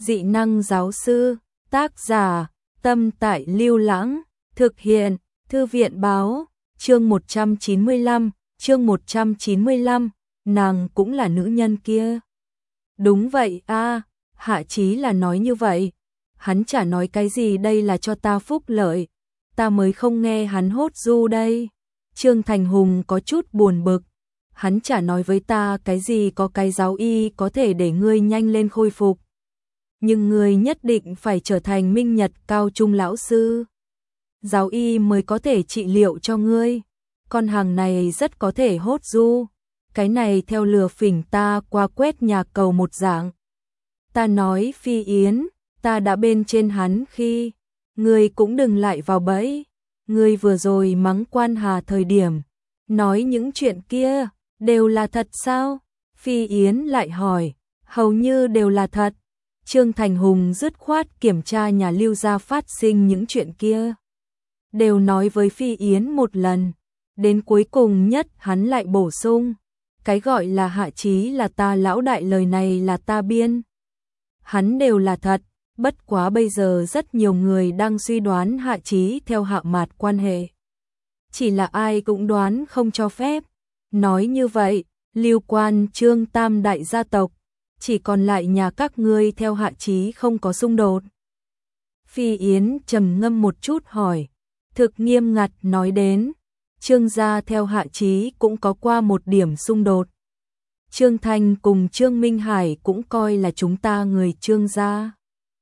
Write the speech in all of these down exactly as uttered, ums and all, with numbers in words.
Dị năng giáo sư, tác giả, Tâm Tại Lưu Lãng, thực hiện, Thư viện báo, chương một trăm chín mươi lăm, chương một trăm chín mươi lăm, nàng cũng là nữ nhân kia. Đúng vậy a, Hạ Chí là nói như vậy. Hắn chả nói cái gì đây là cho ta phúc lợi. Ta mới không nghe hắn hốt du đây. Trương Thành Hùng có chút buồn bực. Hắn chả nói với ta cái gì có cái giáo y có thể để ngươi nhanh lên khôi phục. Nhưng ngươi nhất định phải trở thành minh nhật cao trung lão sư. Giáo y mới có thể trị liệu cho ngươi. Con hàng này rất có thể hốt du. Cái này theo lừa phỉnh ta qua quét nhà cầu một dạng. Ta nói Phi Yến, ta đã bên trên hắn khi. Ngươi cũng đừng lại vào bẫy. Ngươi vừa rồi mắng Quan Hà thời điểm. Nói những chuyện kia, đều là thật sao? Phi Yến lại hỏi, hầu như đều là thật. Trương Thành Hùng dứt khoát kiểm tra nhà Lưu gia phát sinh những chuyện kia. Đều nói với Phi Yến một lần. Đến cuối cùng nhất hắn lại bổ sung. Cái gọi là Hạ Chí là ta lão đại, lời này là ta biên. Hắn đều là thật, bất quá bây giờ rất nhiều người đang suy đoán Hạ Chí theo Hạ Mạt quan hệ. Chỉ là ai cũng đoán không cho phép. Nói như vậy, Lưu Quan Trương tam đại gia tộc, chỉ còn lại nhà các ngươi theo Hạ Chí không có xung đột. Phi Yến trầm ngâm một chút hỏi, thực nghiêm ngặt nói đến, Trương gia theo Hạ Chí cũng có qua một điểm xung đột. Trương Thanh cùng Trương Minh Hải cũng coi là chúng ta người Trương gia.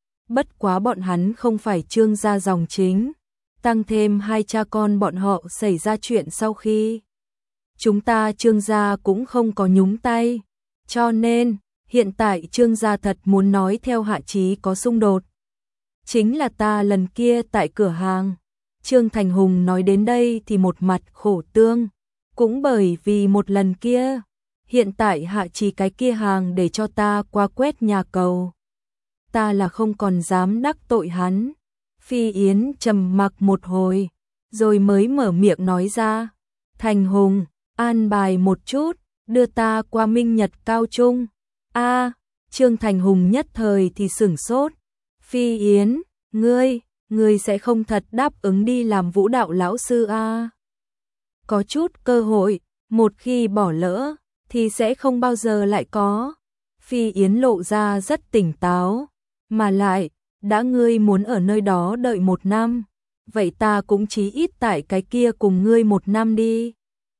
Bất quá bọn hắn không phải Trương gia dòng chính, tăng thêm hai cha con bọn họ xảy ra chuyện sau khi. Chúng ta Trương gia cũng không có nhúng tay, cho nên hiện tại Trương gia thật muốn nói theo Hạ Chí có xung đột. Chính là ta lần kia tại cửa hàng. Trương Thành Hùng nói đến đây thì một mặt khổ tương. Cũng bởi vì một lần kia, hiện tại Hạ Chí cái kia hàng để cho ta qua quét nhà cầu. Ta là không còn dám đắc tội hắn. Phi Yến trầm mặc một hồi, rồi mới mở miệng nói ra. Thành Hùng, an bài một chút, đưa ta qua Minh Nhật cao trung. A, Trương Thành Hùng nhất thời thì sửng sốt. Phi Yến, ngươi, ngươi sẽ không thật đáp ứng đi làm vũ đạo lão sư a? Có chút cơ hội, một khi bỏ lỡ, thì sẽ không bao giờ lại có. Phi Yến lộ ra rất tỉnh táo, mà lại, đã ngươi muốn ở nơi đó đợi một năm, vậy ta cũng chí ít tại cái kia cùng ngươi một năm đi.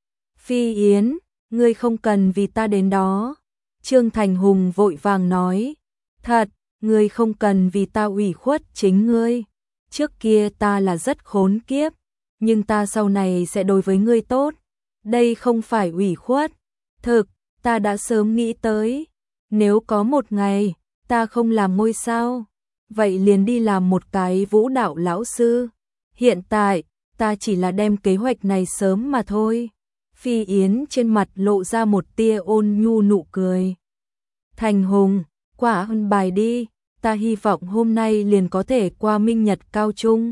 Phi Yến, ngươi không cần vì ta đến đó. Trương Thành Hùng vội vàng nói, thật, ngươi không cần vì ta ủy khuất chính ngươi. Trước kia ta là rất khốn kiếp, nhưng ta sau này sẽ đối với ngươi tốt. Đây không phải ủy khuất. Thực, ta đã sớm nghĩ tới. Nếu có một ngày, ta không làm ngôi sao, vậy liền đi làm một cái vũ đạo lão sư. Hiện tại, ta chỉ là đem kế hoạch này sớm mà thôi. Phi Yến trên mặt lộ ra một tia ôn nhu nụ cười. Thành Hùng, quả hơn bài đi. Ta hy vọng hôm nay liền có thể qua Minh Nhật cao trung.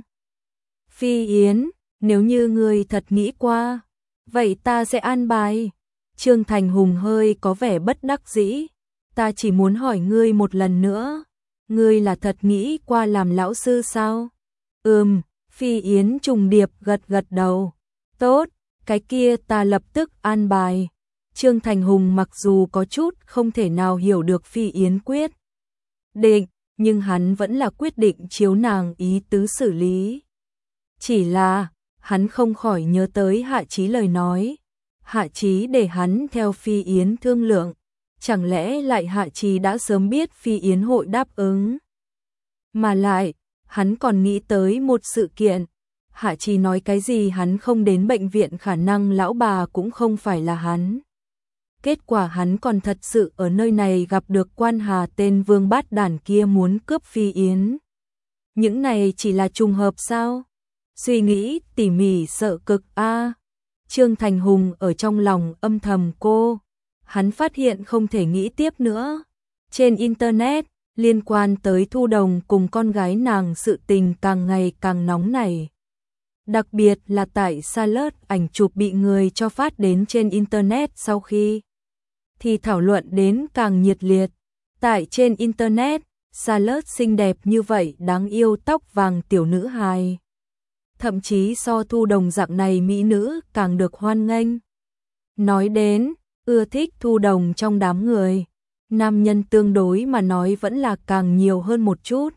Phi Yến, nếu như ngươi thật nghĩ qua, vậy ta sẽ an bài. Trương Thành Hùng hơi có vẻ bất đắc dĩ. Ta chỉ muốn hỏi ngươi một lần nữa. Ngươi là thật nghĩ qua làm lão sư sao? Ừm, Phi Yến trùng điệp gật gật đầu. Tốt, cái kia ta lập tức an bài. Trương Thành Hùng mặc dù có chút không thể nào hiểu được Phi Yến quyết định, nhưng hắn vẫn là quyết định chiếu nàng ý tứ xử lý. Chỉ là, hắn không khỏi nhớ tới Hạ Chí lời nói. Hạ Chí để hắn theo Phi Yến thương lượng. Chẳng lẽ lại Hạ Chí đã sớm biết Phi Yến hội đáp ứng? Mà lại, hắn còn nghĩ tới một sự kiện. Hạ Chí nói cái gì hắn không đến bệnh viện, khả năng lão bà cũng không phải là hắn. Kết quả hắn còn thật sự ở nơi này gặp được Quan Hà, tên vương bát đản kia muốn cướp Phi Yến. Những này chỉ là trùng hợp sao? Suy nghĩ tỉ mỉ sợ cực a. Trương Thành Hùng ở trong lòng âm thầm cô. Hắn phát hiện không thể nghĩ tiếp nữa. Trên Internet, liên quan tới Thu Đồng cùng con gái nàng sự tình càng ngày càng nóng nảy. Đặc biệt là tại Salad ảnh chụp bị người cho phát đến trên Internet sau khi thì thảo luận đến càng nhiệt liệt. Tại trên Internet, Charlotte xinh đẹp như vậy, đáng yêu, tóc vàng tiểu nữ hài. Thậm chí so Thu Đồng dạng này mỹ nữ càng được hoan nghênh. Nói đến, ưa thích Thu Đồng trong đám người, nam nhân tương đối mà nói vẫn là càng nhiều hơn một chút.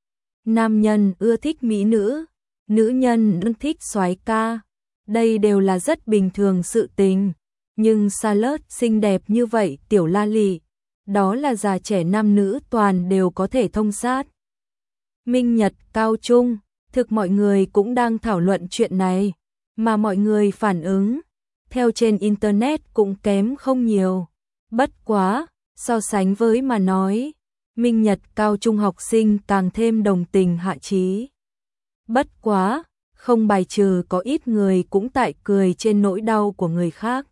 Nam nhân ưa thích mỹ nữ, nữ nhân ưa thích soái ca. Đây đều là rất bình thường sự tình. Nhưng Charlotte xinh đẹp như vậy, tiểu la lị, đó là già trẻ nam nữ toàn đều có thể thông sát. Minh Nhật cao trung, thực mọi người cũng đang thảo luận chuyện này, mà mọi người phản ứng theo trên internet cũng kém không nhiều. Bất quá, so sánh với mà nói, Minh Nhật cao trung học sinh càng thêm đồng tình Hạ Chí. Bất quá, không bài trừ có ít người cũng tại cười trên nỗi đau của người khác.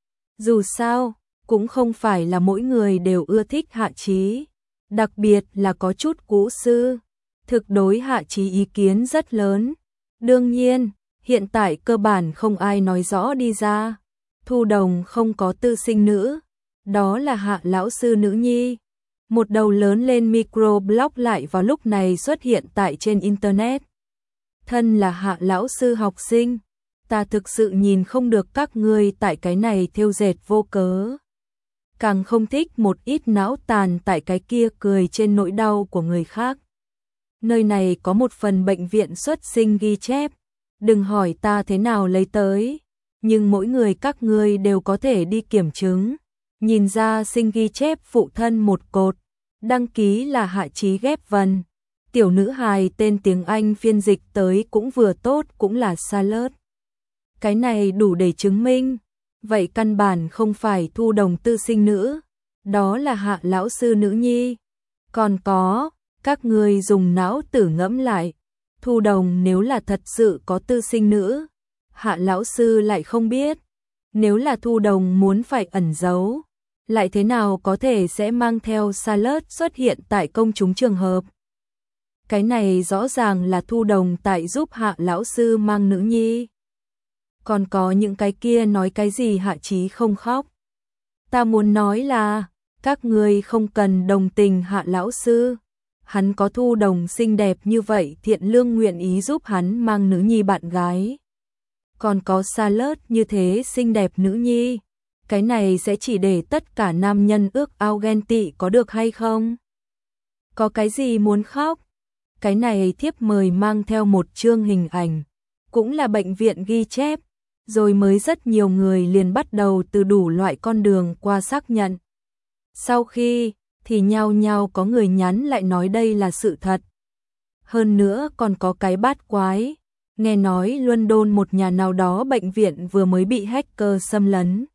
Dù sao, cũng không phải là mỗi người đều ưa thích Hạ Chí, đặc biệt là có chút cũ sư, thực đối Hạ Chí ý kiến rất lớn. Đương nhiên, hiện tại cơ bản không ai nói rõ đi ra. Thu Đồng không có tư sinh nữ, đó là Hạ lão sư nữ nhi. Một đầu lớn lên microblog lại vào lúc này xuất hiện tại trên internet. Thân là Hạ lão sư học sinh, ta thực sự nhìn không được các ngươi tại cái này thêu dệt vô cớ. Càng không thích một ít não tàn tại cái kia cười trên nỗi đau của người khác. Nơi này có một phần bệnh viện xuất sinh ghi chép, đừng hỏi ta thế nào lấy tới, nhưng mỗi người các ngươi đều có thể đi kiểm chứng. Nhìn ra sinh ghi chép phụ thân một cột, đăng ký là Hạ Chí ghép vần. Tiểu nữ hài tên tiếng Anh phiên dịch tới cũng vừa tốt, cũng là Charlotte. Cái này đủ để chứng minh, vậy căn bản không phải Thu Đồng tư sinh nữ, đó là Hạ lão sư nữ nhi. Còn có, các ngươi dùng não tử ngẫm lại, Thu Đồng nếu là thật sự có tư sinh nữ, Hạ lão sư lại không biết. Nếu là Thu Đồng muốn phải ẩn giấu, lại thế nào có thể sẽ mang theo Charlotte xuất hiện tại công chúng trường hợp. Cái này rõ ràng là Thu Đồng tại giúp Hạ lão sư mang nữ nhi. Còn có những cái kia nói cái gì Hạ Chí không khóc. Ta muốn nói là, các ngươi không cần đồng tình Hạ lão sư. Hắn có Thu Đồng xinh đẹp như vậy, thiện lương nguyện ý giúp hắn mang nữ nhi bạn gái. Còn có Charlotte như thế xinh đẹp nữ nhi. Cái này sẽ chỉ để tất cả nam nhân ước ao ghen tị có được hay không? Có cái gì muốn khóc? Cái này thiếp mời mang theo một chương hình ảnh, cũng là bệnh viện ghi chép, rồi mới rất nhiều người liền bắt đầu từ đủ loại con đường qua xác nhận. Sau khi, thì nhao nhao có người nhắn lại nói đây là sự thật. Hơn nữa còn có cái bát quái, nghe nói London một nhà nào đó bệnh viện vừa mới bị hacker xâm lấn.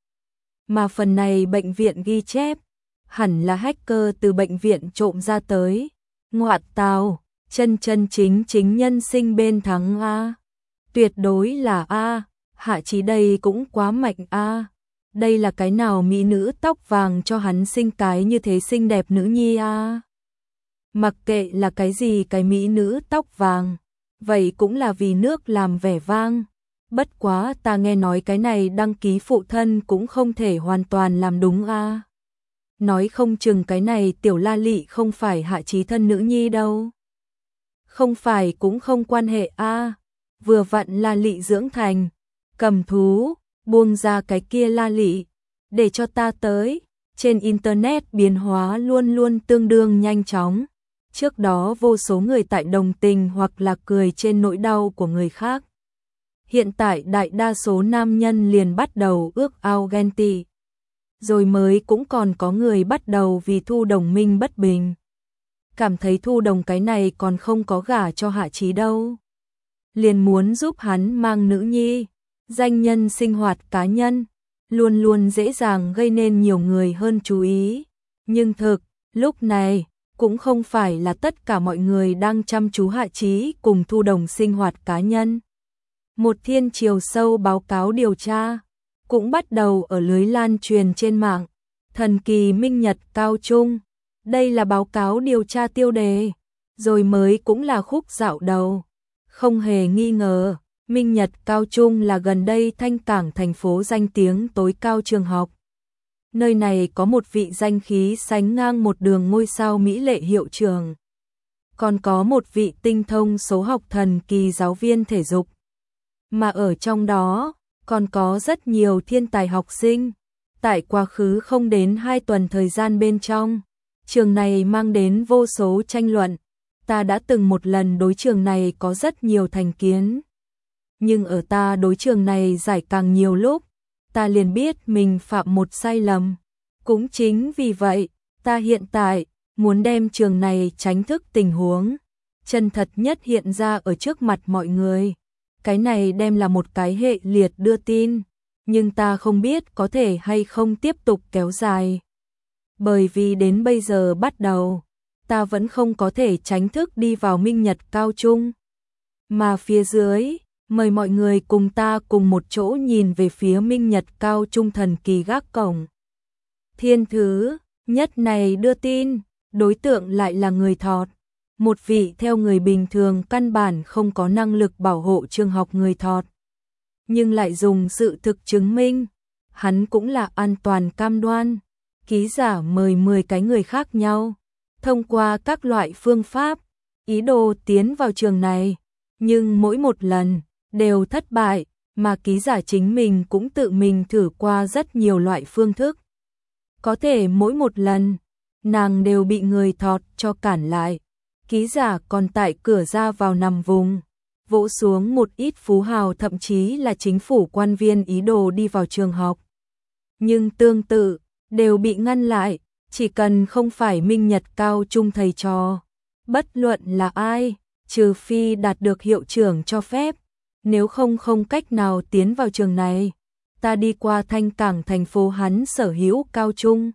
Mà phần này bệnh viện ghi chép, hẳn là hacker từ bệnh viện trộm ra tới. Ngoạn tào, chân chân chính chính nhân sinh bên thắng A. Tuyệt đối là A, Hạ Chí đây cũng quá mạnh A. Đây là cái nào mỹ nữ tóc vàng cho hắn sinh cái như thế xinh đẹp nữ nhi A. Mặc kệ là cái gì cái mỹ nữ tóc vàng, vậy cũng là vì nước làm vẻ vang. Bất quá ta nghe nói cái này đăng ký phụ thân cũng không thể hoàn toàn làm đúng A. Nói không chừng cái này tiểu la lị không phải Hạ Chí thân nữ nhi đâu. Không phải cũng không quan hệ A. Vừa vặn la lị dưỡng thành, cầm thú, buông ra cái kia la lị, để cho ta tới. Trên internet biến hóa luôn luôn tương đương nhanh chóng. Trước đó vô số người tại đồng tình hoặc là cười trên nỗi đau của người khác. Hiện tại đại đa số nam nhân liền bắt đầu ước ao ghen tị. Rồi mới cũng còn có người bắt đầu vì Thu Đồng minh bất bình. Cảm thấy Thu Đồng cái này còn không có gả cho Hạ Chí đâu. Liền muốn giúp hắn mang nữ nhi. Danh nhân sinh hoạt cá nhân, luôn luôn dễ dàng gây nên nhiều người hơn chú ý. Nhưng thực, lúc này, cũng không phải là tất cả mọi người đang chăm chú Hạ Chí cùng Thu Đồng sinh hoạt cá nhân. Một thiên chiều sâu báo cáo điều tra, cũng bắt đầu ở lưới lan truyền trên mạng. Thần kỳ Minh Nhật cao trung, đây là báo cáo điều tra tiêu đề, rồi mới cũng là khúc dạo đầu. Không hề nghi ngờ, Minh Nhật cao trung là gần đây Thanh Cảng thành phố danh tiếng tối cao trường học. Nơi này có một vị danh khí sánh ngang một đường ngôi sao mỹ lệ hiệu trưởng, còn có một vị tinh thông số học thần kỳ giáo viên thể dục. Mà ở trong đó, còn có rất nhiều thiên tài học sinh. Tại quá khứ không đến hai tuần thời gian bên trong, trường này mang đến vô số tranh luận. Ta đã từng một lần đối trường này có rất nhiều thành kiến. Nhưng ở ta đối trường này giải càng nhiều lúc, ta liền biết mình phạm một sai lầm. Cũng chính vì vậy, ta hiện tại muốn đem trường này tránh thức tình huống chân thật nhất hiện ra ở trước mặt mọi người. Cái này đem là một cái hệ liệt đưa tin, nhưng ta không biết có thể hay không tiếp tục kéo dài. Bởi vì đến bây giờ bắt đầu, ta vẫn không có thể tránh thức đi vào Minh Nhật Cao Trung. Mà phía dưới, mời mọi người cùng ta cùng một chỗ nhìn về phía Minh Nhật Cao Trung thần kỳ gác cổng. Thiên thứ nhất này đưa tin, đối tượng lại là người thọt. Một vị theo người bình thường căn bản không có năng lực bảo hộ trường học người thọt. Nhưng lại dùng sự thực chứng minh, hắn cũng là an toàn cam đoan. Ký giả mời mười cái người khác nhau, thông qua các loại phương pháp, ý đồ tiến vào trường này. Nhưng mỗi một lần, đều thất bại, mà ký giả chính mình cũng tự mình thử qua rất nhiều loại phương thức. Có thể mỗi một lần, nàng đều bị người thọt cho cản lại. Ký giả còn tại cửa ra vào nằm vùng, vỗ xuống một ít phú hào thậm chí là chính phủ quan viên ý đồ đi vào trường học. Nhưng tương tự, đều bị ngăn lại, chỉ cần không phải Minh Nhật Cao Trung thầy trò. Bất luận là ai, trừ phi đạt được hiệu trưởng cho phép, nếu không không cách nào tiến vào trường này. Ta đi qua Thanh Cảng thành phố hắn sở hữu cao trung.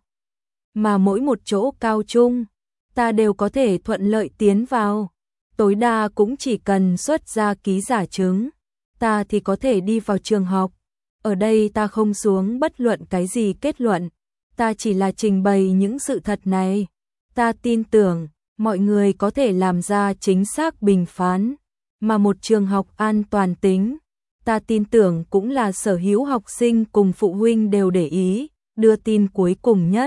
Mà mỗi một chỗ cao trung, ta đều có thể thuận lợi tiến vào. Tối đa cũng chỉ cần xuất ra ký giả chứng, ta thì có thể đi vào trường học. Ở đây ta không xuống bất luận cái gì kết luận, ta chỉ là trình bày những sự thật này. Ta tin tưởng, mọi người có thể làm ra chính xác bình phán, mà một trường học an toàn tính. Ta tin tưởng cũng là sở hữu học sinh cùng phụ huynh đều để ý, đưa tin cuối cùng nhất.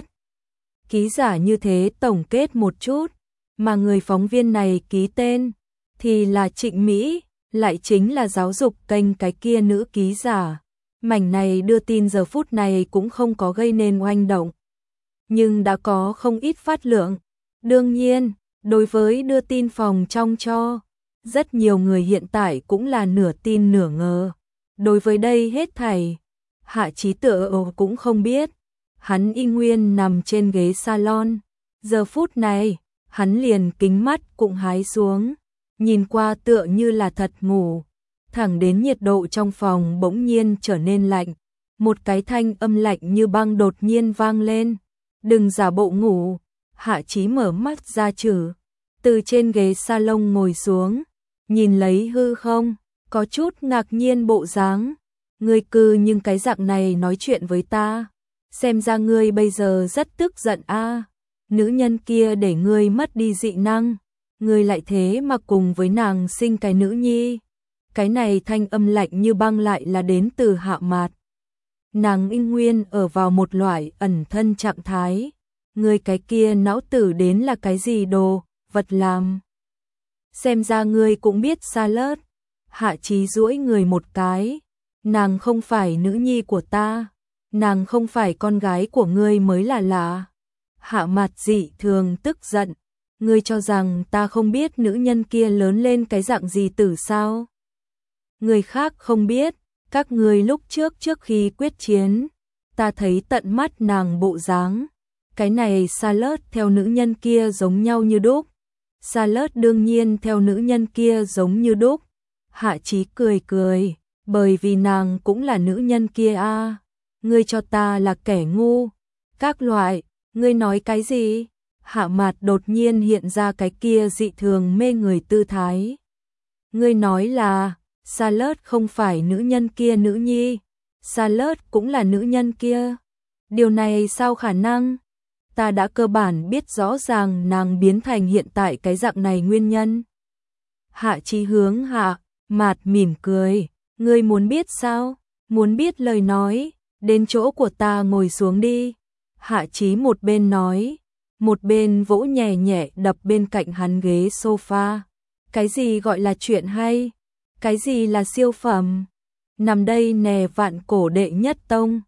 Ký giả như thế tổng kết một chút, mà người phóng viên này ký tên, thì là Trịnh Mỹ, lại chính là giáo dục kênh cái kia nữ ký giả. Mảnh này đưa tin giờ phút này cũng không có gây nên oanh động, nhưng đã có không ít phát lượng. Đương nhiên, đối với đưa tin phòng trong cho, rất nhiều người hiện tại cũng là nửa tin nửa ngờ. Đối với đây hết thảy, Hạ Chí Tựa cũng không biết. Hắn y nguyên nằm trên ghế salon. Giờ phút này, hắn liền kính mắt cũng hái xuống, nhìn qua tựa như là thật ngủ. Thẳng đến nhiệt độ trong phòng bỗng nhiên trở nên lạnh. Một cái thanh âm lạnh như băng đột nhiên vang lên. Đừng giả bộ ngủ. Hạ Chí mở mắt ra chử, từ trên ghế salon ngồi xuống, nhìn lấy hư không, có chút ngạc nhiên bộ dáng. Ngươi cư nhưng cái dạng này nói chuyện với ta, xem ra ngươi bây giờ rất tức giận a. À. Nữ nhân kia để ngươi mất đi dị năng, ngươi lại thế mà cùng với nàng sinh cái nữ nhi. Cái này thanh âm lạnh như băng lại là đến từ Hạ Mạt. Nàng y nguyên ở vào một loại ẩn thân trạng thái. Ngươi cái kia não tử đến là cái gì đồ, vật làm. Xem ra ngươi cũng biết xa lớt. Hạ Chí duỗi người một cái. Nàng không phải nữ nhi của ta. Nàng không phải con gái của ngươi mới là lạ. Hạ Mạt dị thường tức giận. Ngươi cho rằng ta không biết nữ nhân kia lớn lên cái dạng gì tử sao? Người khác không biết. Các ngươi lúc trước trước khi quyết chiến, ta thấy tận mắt nàng bộ dáng. Cái này Charlotte theo nữ nhân kia giống nhau như đúc. Charlotte đương nhiên theo nữ nhân kia giống như đúc. Hạ Chí cười cười, bởi vì nàng cũng là nữ nhân kia a. À. Ngươi cho ta là kẻ ngu. Các loại, ngươi nói cái gì? Hạ Mạt đột nhiên hiện ra cái kia dị thường mê người tư thái. Ngươi nói là Charlotte không phải nữ nhân kia nữ nhi, Charlotte cũng là nữ nhân kia. Điều này sao khả năng? Ta đã cơ bản biết rõ ràng nàng biến thành hiện tại cái dạng này nguyên nhân. Hạ Chí hướng Hạ Mạt mỉm cười, ngươi muốn biết sao? Muốn biết lời nói, đến chỗ của ta ngồi xuống đi. Hạ Chí một bên nói, một bên vỗ nhẹ nhẹ đập bên cạnh hắn ghế sofa. Cái gì gọi là chuyện hay? Cái gì là siêu phẩm? Nằm đây nè vạn cổ đệ nhất tông.